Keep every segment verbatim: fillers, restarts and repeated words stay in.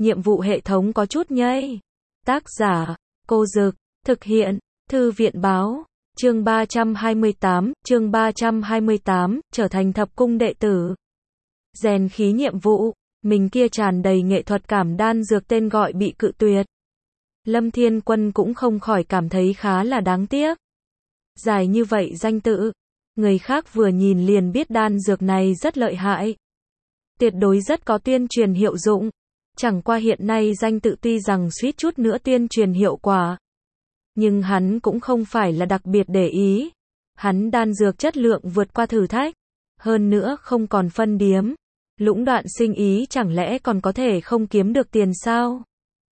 nhiệm vụ hệ thống có chút nhây. Tác giả, Cô Dực, thực hiện, Thư viện Báo, chương ba trăm hai mươi tám, chương ba trăm hai mươi tám, trở thành thập cung đệ tử. Rèn khí nhiệm vụ, mình kia tràn đầy nghệ thuật cảm đan dược tên gọi bị cự tuyệt. Lâm Thiên Quân cũng không khỏi cảm thấy khá là đáng tiếc. Dài như vậy danh tự, người khác vừa nhìn liền biết đan dược này rất lợi hại. Tuyệt đối rất có tuyên truyền hiệu dụng. Chẳng qua hiện nay danh tự tuy rằng suýt chút nữa tuyên truyền hiệu quả. Nhưng hắn cũng không phải là đặc biệt để ý. Hắn đan dược chất lượng vượt qua thử thách. Hơn nữa không còn phân điếm. Lũng đoạn sinh ý chẳng lẽ còn có thể không kiếm được tiền sao?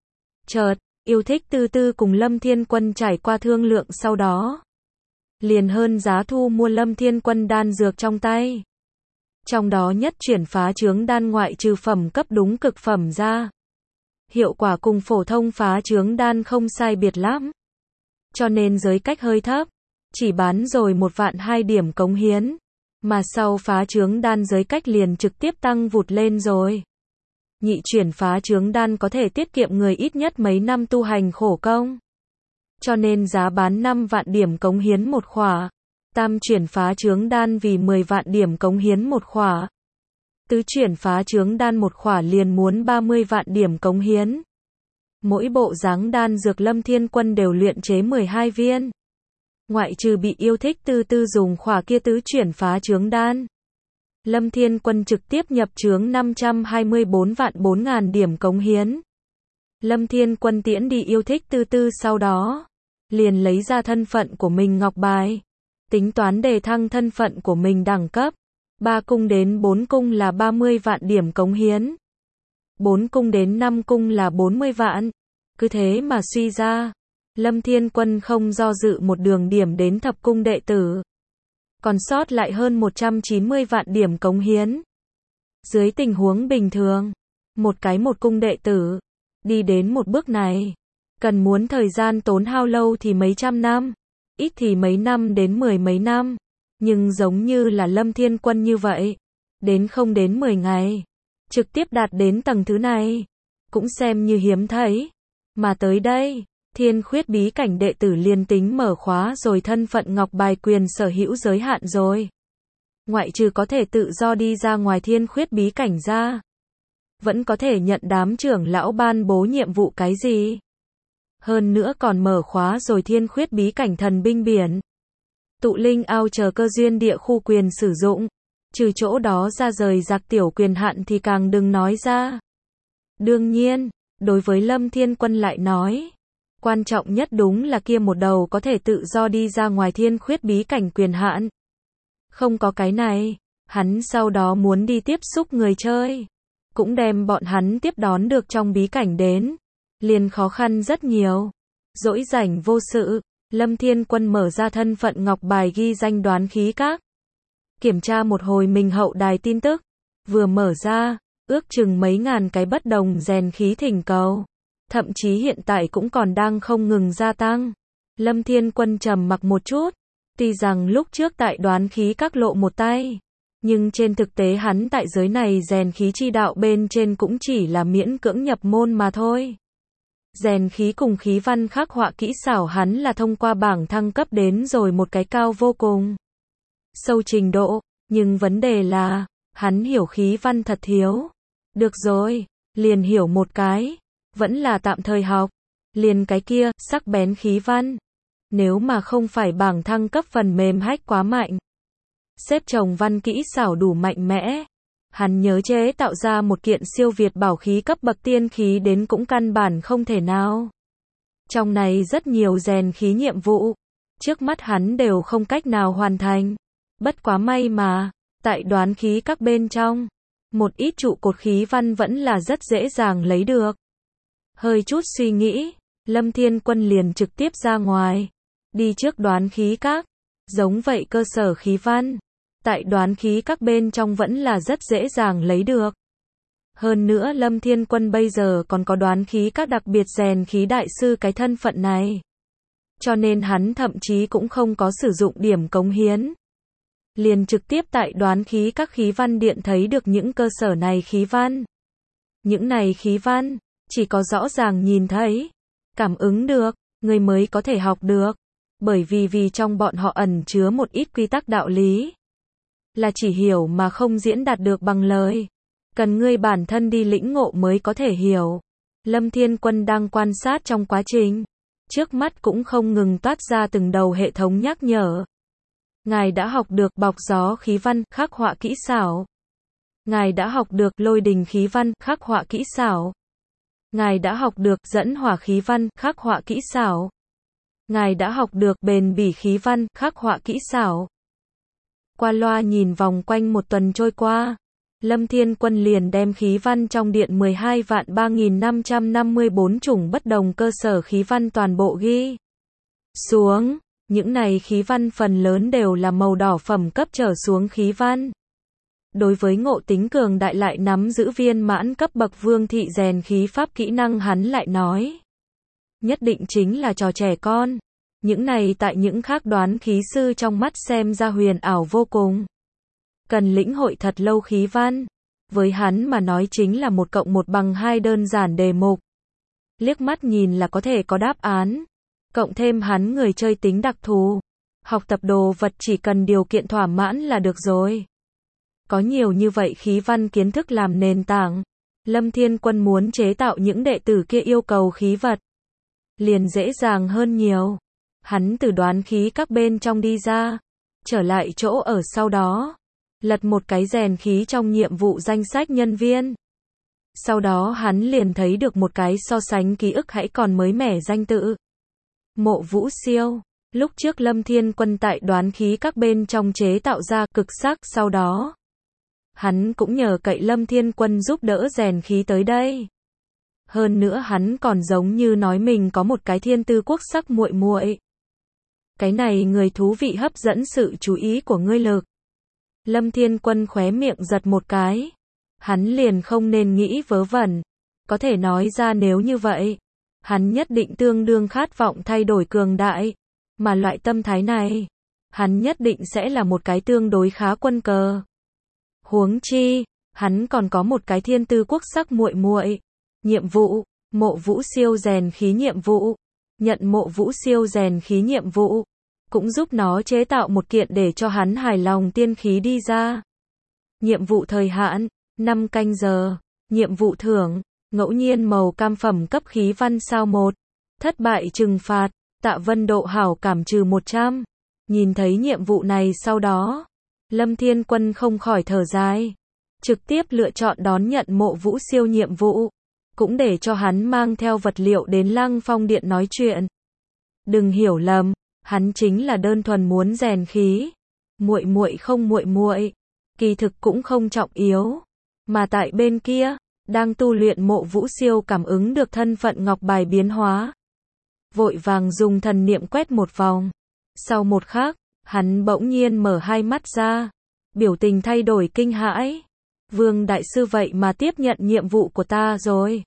Chợt, yêu thích tư tư cùng Lâm Thiên Quân trải qua thương lượng sau đó. Liền hơn giá thu mua Lâm Thiên Quân đan dược trong tay. Trong đó nhất chuyển phá chướng đan ngoại trừ phẩm cấp đúng cực phẩm ra. Hiệu quả cùng phổ thông phá chướng đan không sai biệt lắm. Cho nên giới cách hơi thấp. Chỉ bán rồi một vạn hai điểm cống hiến. Mà sau phá chướng đan giới cách liền trực tiếp tăng vụt lên rồi. Nhị chuyển phá chướng đan có thể tiết kiệm người ít nhất mấy năm tu hành khổ công. Cho nên giá bán năm vạn điểm cống hiến một khỏa. Tam chuyển phá chướng đan vì mười vạn điểm cống hiến một khỏa. Tứ chuyển phá chướng đan một khỏa liền muốn ba mươi vạn điểm cống hiến. Mỗi bộ dáng đan dược Lâm Thiên Quân đều luyện chế mười hai viên. Ngoại trừ bị yêu thích tư tư dùng khỏa kia tứ chuyển phá chướng đan. Lâm Thiên Quân trực tiếp nhập chướng năm trăm hai mươi bốn vạn bốn ngàn điểm cống hiến. Lâm Thiên Quân tiễn đi yêu thích tư tư sau đó. Liền lấy ra thân phận của mình ngọc bài. Tính toán đề thăng thân phận của mình đẳng cấp. ba cung đến bốn cung là ba mươi vạn điểm cống hiến. bốn cung đến năm cung là bốn mươi vạn. Cứ thế mà suy ra. Lâm Thiên Quân không do dự một đường điểm đến thập cung đệ tử. Còn sót lại hơn một trăm chín mươi vạn điểm cống hiến. Dưới tình huống bình thường. Một cái một cung đệ tử. Đi đến một bước này. Cần muốn thời gian tốn hao lâu thì mấy trăm năm. Ít thì mấy năm đến mười mấy năm. Nhưng giống như là Lâm Thiên Quân như vậy. Đến không đến mười ngày. Trực tiếp đạt đến tầng thứ này. Cũng xem như hiếm thấy. Mà tới đây. Thiên khuyết bí cảnh đệ tử liền tính mở khóa rồi thân phận ngọc bài quyền sở hữu giới hạn rồi. Ngoại trừ có thể tự do đi ra ngoài thiên khuyết bí cảnh ra. Vẫn có thể nhận đám trưởng lão ban bố nhiệm vụ cái gì. Hơn nữa còn mở khóa rồi thiên khuyết bí cảnh thần binh biển. Tụ linh ao chờ cơ duyên địa khu quyền sử dụng. Trừ chỗ đó ra rời giặc tiểu quyền hạn thì càng đừng nói ra. Đương nhiên, đối với Lâm Thiên Quân lại nói. Quan trọng nhất đúng là kia một đầu có thể tự do đi ra ngoài thiên khuyết bí cảnh quyền hạn. Không có cái này, hắn sau đó muốn đi tiếp xúc người chơi. Cũng đem bọn hắn tiếp đón được trong bí cảnh đến. Liền khó khăn rất nhiều. Dỗi rảnh vô sự, Lâm Thiên Quân mở ra thân phận ngọc bài ghi danh đoán khí các. Kiểm tra một hồi mình hậu đài tin tức. Vừa mở ra, ước chừng mấy ngàn cái bất đồng rèn khí thỉnh cầu. Thậm chí hiện tại cũng còn đang không ngừng gia tăng. Lâm Thiên Quân trầm mặc một chút. Tuy rằng lúc trước tại đoán khí các lộ một tay. Nhưng trên thực tế hắn tại giới này rèn khí chi đạo bên trên cũng chỉ là miễn cưỡng nhập môn mà thôi. Rèn khí cùng khí văn khắc họa kỹ xảo hắn là thông qua bảng thăng cấp đến rồi một cái cao vô cùng. Sâu trình độ. Nhưng vấn đề là, hắn hiểu khí văn thật thiếu. Được rồi, liền hiểu một cái. Vẫn là tạm thời học. Liền cái kia, sắc bén khí văn. Nếu mà không phải bảng thăng cấp phần mềm hack quá mạnh. Xếp chồng văn kỹ xảo đủ mạnh mẽ. Hắn nhớ chế tạo ra một kiện siêu việt bảo khí cấp bậc tiên khí đến cũng căn bản không thể nào. Trong này rất nhiều rèn khí nhiệm vụ. Trước mắt hắn đều không cách nào hoàn thành. Bất quá may mà, tại đoán khí các bên trong. Một ít trụ cột khí văn vẫn là rất dễ dàng lấy được. Hơi chút suy nghĩ, Lâm Thiên Quân liền trực tiếp ra ngoài. Đi trước đoán khí các. Giống vậy cơ sở khí văn. Tại đoán khí các bên trong vẫn là rất dễ dàng lấy được. Hơn nữa Lâm Thiên Quân bây giờ còn có đoán khí các đặc biệt rèn khí đại sư cái thân phận này. Cho nên hắn thậm chí cũng không có sử dụng điểm cống hiến. Liền trực tiếp tại đoán khí các khí văn điện thấy được những cơ sở này khí văn. Những này khí văn, Chỉ có rõ ràng nhìn thấy, cảm ứng được, người mới có thể học được. Bởi vì vì trong bọn họ ẩn chứa một ít quy tắc đạo lý. Là chỉ hiểu mà không diễn đạt được bằng lời. Cần ngươi bản thân đi lĩnh ngộ mới có thể hiểu. Lâm Thiên Quân đang quan sát trong quá trình. Trước mắt cũng không ngừng toát ra từng đầu hệ thống nhắc nhở. Ngài đã học được bọc gió khí văn, khắc họa kỹ xảo. Ngài đã học được lôi đình khí văn, khắc họa kỹ xảo. Ngài đã học được dẫn hỏa khí văn, khắc họa kỹ xảo. Ngài đã học được bền bỉ khí văn, khắc họa kỹ xảo. Qua loa nhìn vòng quanh một tuần trôi qua, Lâm Thiên Quân liền đem khí văn trong điện mười hai vạn ba nghìn năm trăm năm mươi bốn chủng bất đồng cơ sở khí văn toàn bộ ghi xuống. Những này khí văn phần lớn đều là màu đỏ phẩm cấp trở xuống khí văn. Đối với ngộ tính cường đại lại nắm giữ viên mãn cấp bậc vương thị rèn khí pháp kỹ năng hắn lại nói. Nhất định chính là trò trẻ con. Những này tại những khác đoán khí sư trong mắt xem ra huyền ảo vô cùng. Cần lĩnh hội thật lâu khí văn. Với hắn mà nói chính là một cộng một bằng hai đơn giản đề mục. Liếc mắt nhìn là có thể có đáp án. Cộng thêm hắn người chơi tính đặc thù. Học tập đồ vật chỉ cần điều kiện thỏa mãn là được rồi. Có nhiều như vậy khí văn kiến thức làm nền tảng. Lâm Thiên Quân muốn chế tạo những đệ tử kia yêu cầu khí vật. Liền dễ dàng hơn nhiều. Hắn từ đoán khí các bên trong đi ra. Trở lại chỗ ở sau đó. Lật một cái rèn khí trong nhiệm vụ danh sách nhân viên. Sau đó hắn liền thấy được một cái so sánh ký ức hãy còn mới mẻ danh tự. Mộ Vũ Siêu. Lúc trước Lâm Thiên Quân tại đoán khí các bên trong chế tạo ra cực sắc sau đó. Hắn cũng nhờ cậy Lâm Thiên Quân giúp đỡ rèn khí tới đây. Hơn nữa hắn còn giống như nói mình có một cái thiên tư quốc sắc muội muội. Cái này người thú vị hấp dẫn sự chú ý của ngươi lực. Lâm Thiên Quân khóe miệng giật một cái. Hắn liền không nên nghĩ vớ vẩn. Có thể nói ra nếu như vậy. Hắn nhất định tương đương khát vọng thay đổi cường đại. Mà loại tâm thái này. Hắn nhất định sẽ là một cái tương đối khá quân cờ. Huống chi. Hắn còn có một cái thiên tư quốc sắc muội muội. Nhiệm vụ. Mộ Vũ Siêu rèn khí nhiệm vụ. Nhận Mộ Vũ Siêu rèn khí nhiệm vụ. Cũng giúp nó chế tạo một kiện để cho hắn hài lòng tiên khí đi ra. Nhiệm vụ thời hạn, năm canh giờ. Nhiệm vụ thưởng, ngẫu nhiên màu cam phẩm cấp khí văn sao một. Thất bại trừng phạt, Tạ Vân độ hảo cảm trừ một trăm. Nhìn thấy nhiệm vụ này sau đó, Lâm Thiên Quân không khỏi thở dài. Trực tiếp lựa chọn đón nhận Mộ Vũ Siêu nhiệm vụ. Cũng để cho hắn mang theo vật liệu đến Lăng Phong Điện nói chuyện. Đừng hiểu lầm. Hắn chính là đơn thuần muốn rèn khí. Muội muội không muội muội, kỳ thực cũng không trọng yếu. Mà tại bên kia, đang tu luyện Mộ Vũ Siêu cảm ứng được thân phận ngọc bài biến hóa. Vội vàng dùng thần niệm quét một vòng. Sau một khắc, hắn bỗng nhiên mở hai mắt ra. Biểu tình thay đổi kinh hãi. Vương đại sư vậy mà tiếp nhận nhiệm vụ của ta rồi.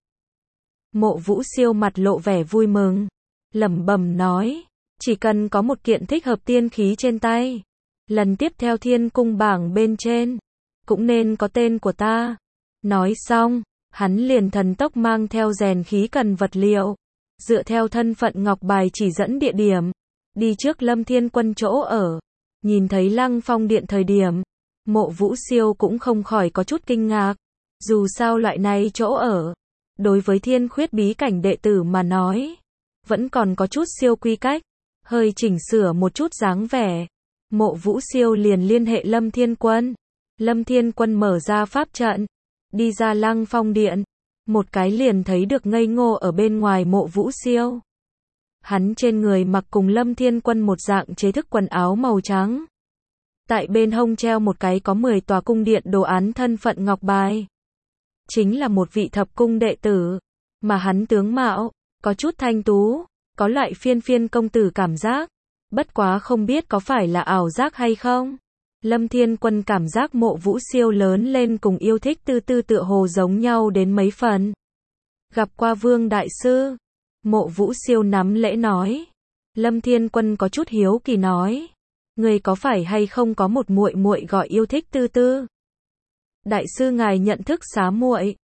Mộ Vũ Siêu mặt lộ vẻ vui mừng. Lẩm bẩm nói. Chỉ cần có một kiện thích hợp tiên khí trên tay. Lần tiếp theo thiên cung bảng bên trên. Cũng nên có tên của ta. Nói xong. Hắn liền thần tốc mang theo rèn khí cần vật liệu. Dựa theo thân phận ngọc bài chỉ dẫn địa điểm. Đi trước Lâm Thiên Quân chỗ ở. Nhìn thấy Lăng Phong Điện thời điểm. Mộ Vũ Siêu cũng không khỏi có chút kinh ngạc. Dù sao loại này chỗ ở. Đối với thiên khuyết bí cảnh đệ tử mà nói. Vẫn còn có chút siêu quy cách. Hơi chỉnh sửa một chút dáng vẻ. Mộ Vũ Siêu liền liên hệ Lâm Thiên Quân. Lâm Thiên Quân mở ra pháp trận. Đi ra Lăng Phong Điện. Một cái liền thấy được ngây ngô ở bên ngoài Mộ Vũ Siêu. Hắn trên người mặc cùng Lâm Thiên Quân một dạng chế thức quần áo màu trắng. Tại bên hông treo một cái có mười tòa cung điện đồ án thân phận ngọc bài. Chính là một vị thập cung đệ tử. Mà hắn tướng mạo, có chút thanh tú. Có loại phiên phiên công tử cảm giác. Bất quá không biết có phải là ảo giác hay không. Lâm Thiên Quân cảm giác Mộ Vũ Siêu lớn lên cùng yêu thích tư tư tựa hồ giống nhau đến mấy phần. Gặp qua Vương đại sư. Mộ Vũ Siêu nắm lễ nói. Lâm Thiên Quân có chút hiếu kỳ nói. Người có phải hay không có một muội muội gọi yêu thích tư tư? Đại sư ngài nhận thức xá muội.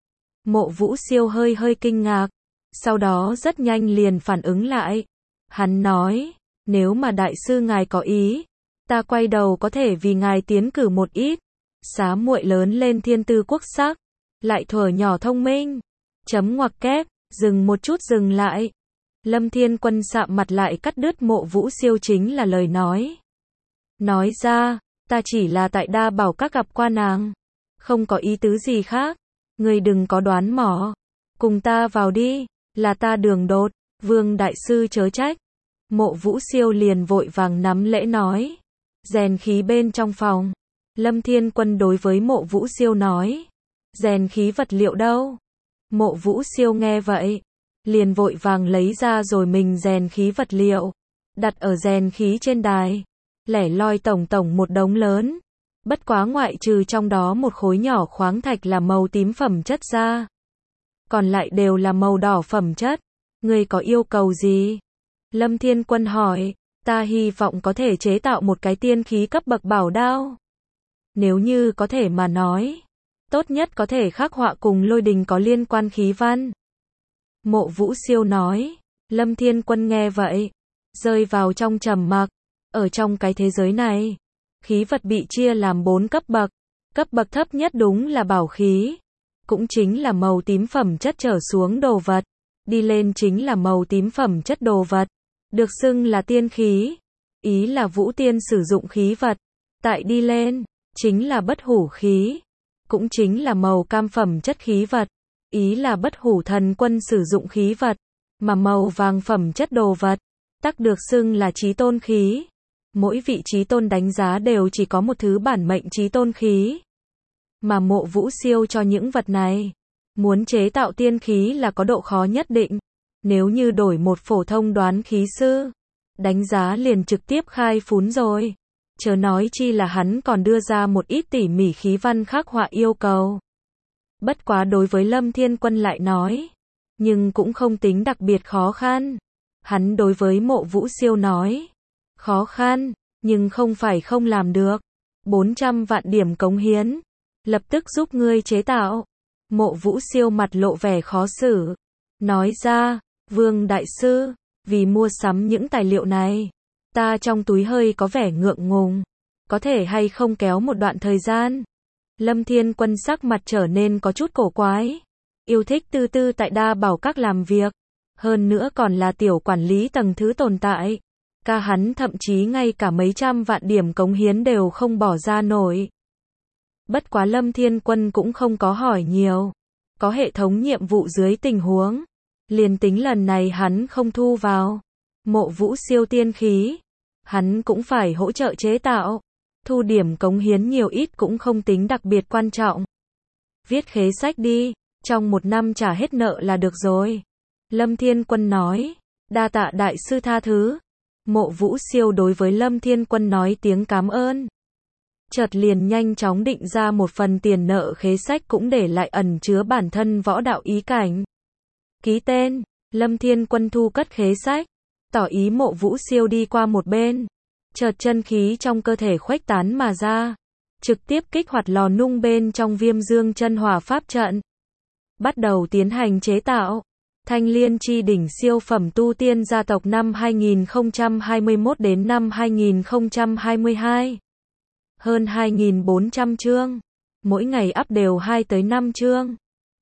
Mộ Vũ Siêu hơi hơi kinh ngạc, sau đó rất nhanh liền phản ứng lại. Hắn nói, nếu mà đại sư ngài có ý, ta quay đầu có thể vì ngài tiến cử một ít. Xá muội lớn lên thiên tư quốc sắc, lại thuở nhỏ thông minh. Chấm ngoặc kép, dừng một chút dừng lại. Lâm Thiên Quân sạm mặt lại cắt đứt Mộ Vũ Siêu chính là lời nói. Nói ra, ta chỉ là tại Đa Bảo Các gặp qua nàng, không có ý tứ gì khác. Ngươi đừng có đoán mò, cùng ta vào đi, là ta đường đột, Vương đại sư chớ trách. Mộ Vũ Siêu liền vội vàng nắm lễ nói. Rèn khí bên trong phòng, Lâm Thiên Quân đối với Mộ Vũ Siêu nói, rèn khí vật liệu đâu? Mộ Vũ Siêu nghe vậy, liền vội vàng lấy ra rồi mình rèn khí vật liệu, đặt ở rèn khí trên đài, lẻ loi tổng tổng một đống lớn. Bất quá ngoại trừ trong đó một khối nhỏ khoáng thạch là màu tím phẩm chất ra, còn lại đều là màu đỏ phẩm chất. Ngươi có yêu cầu gì? Lâm Thiên Quân hỏi. Ta hy vọng có thể chế tạo một cái tiên khí cấp bậc bảo đao. Nếu như có thể mà nói, tốt nhất có thể khắc họa cùng lôi đình có liên quan khí văn. Mộ Vũ Siêu nói. Lâm Thiên Quân nghe vậy, rơi vào trong trầm mặc. Ở trong cái thế giới này, khí vật bị chia làm bốn cấp bậc. Cấp bậc thấp nhất đúng là bảo khí, cũng chính là màu tím phẩm chất trở xuống đồ vật. Đi lên chính là màu tím phẩm chất đồ vật, được xưng là tiên khí. Ý là Vũ Tiên sử dụng khí vật. Tại đi lên, chính là bất hủ khí, cũng chính là màu cam phẩm chất khí vật. Ý là bất hủ thần quân sử dụng khí vật. Mà màu vàng phẩm chất đồ vật, tắc được xưng là chí tôn khí. Mỗi vị chí tôn đánh giá đều chỉ có một thứ bản mệnh chí tôn khí. Mà Mộ Vũ Siêu cho những vật này, muốn chế tạo tiên khí là có độ khó nhất định. Nếu như đổi một phổ thông đoán khí sư, đánh giá liền trực tiếp khai phún rồi. Chớ nói chi là hắn còn đưa ra một ít tỉ mỉ khí văn khắc họa yêu cầu. Bất quá đối với Lâm Thiên Quân lại nói, nhưng cũng không tính đặc biệt khó khăn. Hắn đối với Mộ Vũ Siêu nói, khó khăn, nhưng không phải không làm được. bốn trăm vạn điểm cống hiến, lập tức giúp ngươi chế tạo. Mộ Vũ Siêu mặt lộ vẻ khó xử, nói ra, Vương đại sư, vì mua sắm những tài liệu này, ta trong túi hơi có vẻ ngượng ngùng, có thể hay không kéo một đoạn thời gian? Lâm Thiên Quân sắc mặt trở nên có chút cổ quái, yêu thích tư tư tại Đa Bảo Các làm việc, hơn nữa còn là tiểu quản lý tầng thứ tồn tại. Ca hắn thậm chí ngay cả mấy trăm vạn điểm cống hiến đều không bỏ ra nổi. Bất quá Lâm Thiên Quân cũng không có hỏi nhiều, có hệ thống nhiệm vụ dưới tình huống, liền tính lần này hắn không thu vào Mộ Vũ Siêu tiên khí, hắn cũng phải hỗ trợ chế tạo. Thu điểm cống hiến nhiều ít cũng không tính đặc biệt quan trọng. Viết khế sách đi, trong một năm trả hết nợ là được rồi. Lâm Thiên Quân nói, đa tạ đại sư tha thứ. Mộ Vũ Siêu đối với Lâm Thiên Quân nói tiếng cảm ơn. Chợt liền nhanh chóng định ra một phần tiền nợ khế sách cũng để lại ẩn chứa bản thân võ đạo ý cảnh. Ký tên, Lâm Thiên Quân thu cất khế sách, tỏ ý Mộ Vũ Siêu đi qua một bên. Chợt chân khí trong cơ thể khuếch tán mà ra, trực tiếp kích hoạt lò nung bên trong Viêm Dương Chân Hỏa pháp trận. Bắt đầu tiến hành chế tạo. Thanh Liên Chi đỉnh siêu phẩm tu tiên gia tộc năm hai nghìn không trăm hai mươi mốt đến năm hai nghìn không trăm hai mươi hai. Hơn hai nghìn bốn trăm chương. Mỗi ngày up đều hai tới năm chương.